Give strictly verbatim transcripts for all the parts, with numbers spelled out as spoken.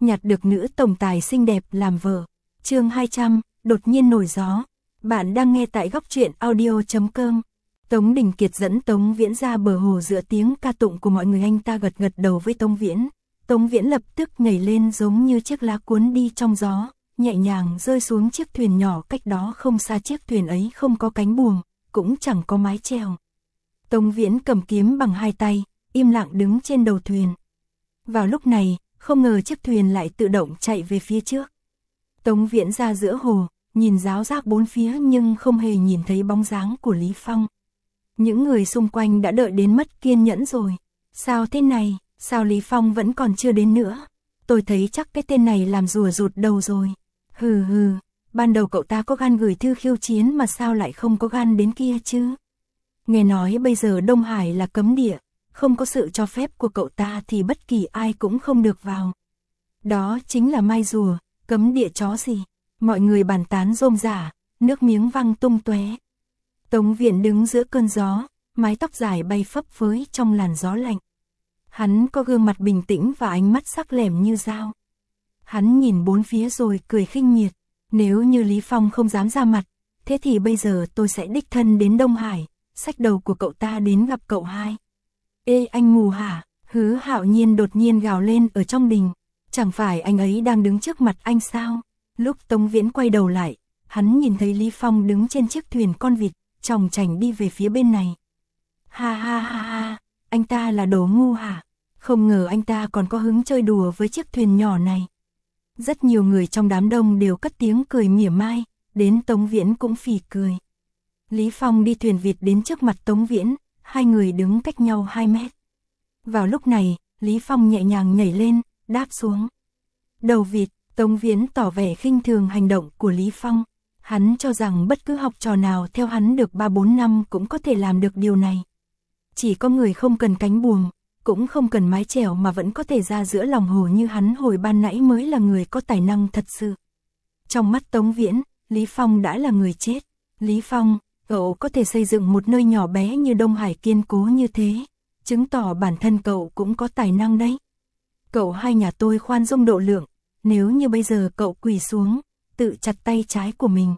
nhặt được nữ tổng tài xinh đẹp làm vợ. Chương hai trăm, đột nhiên nổi gió. Bạn đang nghe tại góc truyện audio chấm com. Tống Đình Kiệt dẫn Tống Viễn ra bờ hồ giữa tiếng ca tụng của mọi người, anh ta gật gật đầu với Tống Viễn. Tống Viễn lập tức nhảy lên giống như chiếc lá cuốn đi trong gió, nhẹ nhàng rơi xuống chiếc thuyền nhỏ cách đó không xa. Chiếc thuyền ấy không có cánh buồm, cũng chẳng có mái chèo. Tống Viễn cầm kiếm bằng hai tay, im lặng đứng trên đầu thuyền. Vào lúc này, không ngờ chiếc thuyền lại tự động chạy về phía trước. Tống Viễn ra giữa hồ, nhìn ráo rác bốn phía nhưng không hề nhìn thấy bóng dáng của Lý Phong. Những người xung quanh đã đợi đến mất kiên nhẫn rồi. Sao thế này, sao Lý Phong vẫn còn chưa đến nữa? Tôi thấy chắc cái tên này làm rùa rụt đầu rồi. Hừ hừ, ban đầu cậu ta có gan gửi thư khiêu chiến mà sao lại không có gan đến kia chứ? Nghe nói bây giờ Đông Hải là cấm địa, không có sự cho phép của cậu ta thì bất kỳ ai cũng không được vào. Đó chính là mai rùa, cấm địa chó gì? Mọi người bàn tán rôm rả, nước miếng văng tung tóe. Tống Viễn đứng giữa cơn gió, mái tóc dài bay phấp phới trong làn gió lạnh. Hắn có gương mặt bình tĩnh và ánh mắt sắc lẻm như dao. Hắn nhìn bốn phía rồi cười khinh miệt. Nếu như Lý Phong không dám ra mặt, thế thì bây giờ tôi sẽ đích thân đến Đông Hải, xách đầu của cậu ta đến gặp cậu hai. Ê anh mù hả? Hứa Hạo Nhiên đột nhiên gào lên ở trong đình. Chẳng phải anh ấy đang đứng trước mặt anh sao? Lúc Tống Viễn quay đầu lại, hắn nhìn thấy Lý Phong đứng trên chiếc thuyền con vịt, chòng chành đi về phía bên này. Ha ha ha ha, anh ta là đồ ngu hả? Không ngờ anh ta còn có hứng chơi đùa với chiếc thuyền nhỏ này. Rất nhiều người trong đám đông đều cất tiếng cười mỉa mai, đến Tống Viễn cũng phì cười. Lý Phong đi thuyền vịt đến trước mặt Tống Viễn, hai người đứng cách nhau hai mét. Vào lúc này, Lý Phong nhẹ nhàng nhảy lên, đáp xuống. Đầu vịt, Tống Viễn tỏ vẻ khinh thường hành động của Lý Phong. Hắn cho rằng bất cứ học trò nào theo hắn được ba bốn năm cũng có thể làm được điều này. Chỉ có người không cần cánh buồm, cũng không cần mái chèo mà vẫn có thể ra giữa lòng hồ như hắn hồi ban nãy mới là người có tài năng thật sự. Trong mắt Tống Viễn, Lý Phong đã là người chết. Lý Phong, cậu có thể xây dựng một nơi nhỏ bé như Đông Hải kiên cố như thế, chứng tỏ bản thân cậu cũng có tài năng đấy. Cậu hai nhà tôi khoan dung độ lượng, nếu như bây giờ cậu quỳ xuống, tự chặt tay trái của mình,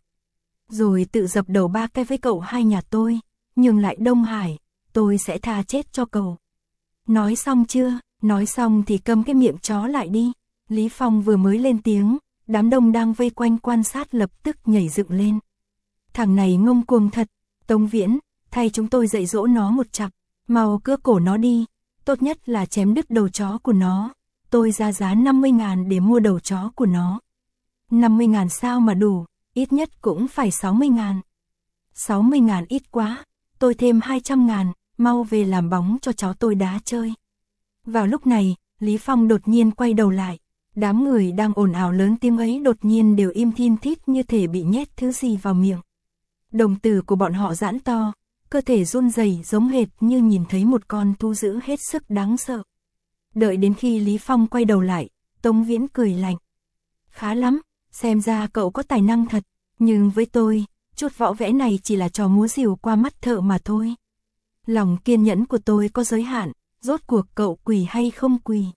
rồi tự dập đầu ba cái với cậu hai nhà tôi, nhường lại Đông Hải, tôi sẽ tha chết cho cậu. Nói xong chưa? Nói xong thì câm cái miệng chó lại đi. Lý Phong vừa mới lên tiếng, đám đông đang vây quanh quan sát lập tức nhảy dựng lên. Thằng này ngông cuồng thật. Tống Viễn, thay chúng tôi dạy dỗ nó một chặp, mau cưa cổ nó đi, tốt nhất là chém đứt đầu chó của nó. Tôi ra giá năm mươi ngàn để mua đầu chó của nó. năm mươi ngàn sao mà đủ, ít nhất cũng phải sáu mươi ngàn. sáu mươi ngàn ít quá, tôi thêm hai trăm ngàn, mau về làm bóng cho cháu tôi đá chơi. Vào lúc này, Lý Phong đột nhiên quay đầu lại. Đám người đang ồn ào lớn tiếng ấy đột nhiên đều im thin thít như thể bị nhét thứ gì vào miệng. Đồng tử của bọn họ giãn to, cơ thể run rẩy giống hệt như nhìn thấy một con thú dữ hết sức đáng sợ. Đợi đến khi Lý Phong quay đầu lại, Tống Viễn cười lạnh. Khá lắm, xem ra cậu có tài năng thật, nhưng với tôi, chút võ vẽ này chỉ là trò múa rìu qua mắt thợ mà thôi. Lòng kiên nhẫn của tôi có giới hạn, rốt cuộc cậu quỳ hay không quỳ.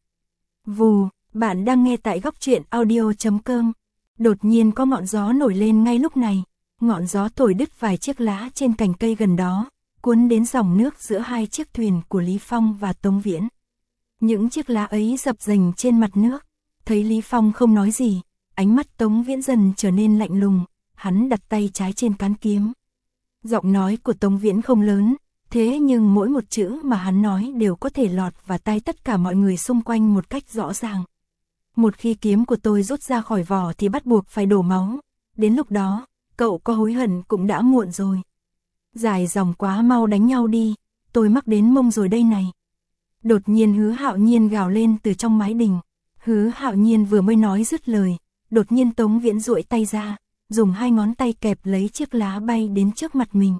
Vù, bạn đang nghe tại góc truyện audio chấm com. Đột nhiên có ngọn gió nổi lên ngay lúc này, ngọn gió thổi đứt vài chiếc lá trên cành cây gần đó, cuốn đến dòng nước giữa hai chiếc thuyền của Lý Phong và Tống Viễn. Những chiếc lá ấy dập dềnh trên mặt nước, thấy Lý Phong không nói gì, ánh mắt Tống Viễn dần trở nên lạnh lùng, hắn đặt tay trái trên cán kiếm. Giọng nói của Tống Viễn không lớn, thế nhưng mỗi một chữ mà hắn nói đều có thể lọt vào tai tất cả mọi người xung quanh một cách rõ ràng. Một khi kiếm của tôi rút ra khỏi vỏ thì bắt buộc phải đổ máu, đến lúc đó, cậu có hối hận cũng đã muộn rồi. Dài dòng quá, mau đánh nhau đi, tôi mắc đến mông rồi đây này. Đột nhiên Hứa Hạo Nhiên gào lên từ trong mái đình. Hứa Hạo Nhiên vừa mới nói dứt lời, đột nhiên Tống Viễn duỗi tay ra, dùng hai ngón tay kẹp lấy chiếc lá bay đến trước mặt mình.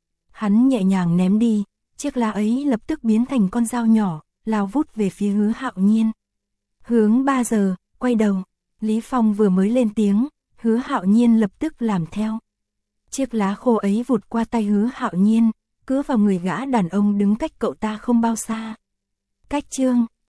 Hắn nhẹ nhàng ném đi, chiếc lá ấy lập tức biến thành con dao nhỏ, lao vút về phía Hứa Hạo Nhiên. Hướng ba giờ, quay đầu, Lý Phong vừa mới lên tiếng, Hứa Hạo Nhiên lập tức làm theo. Chiếc lá khô ấy vụt qua tay Hứa Hạo Nhiên, cứa vào người gã đàn ông đứng cách cậu ta không bao xa. Cách chương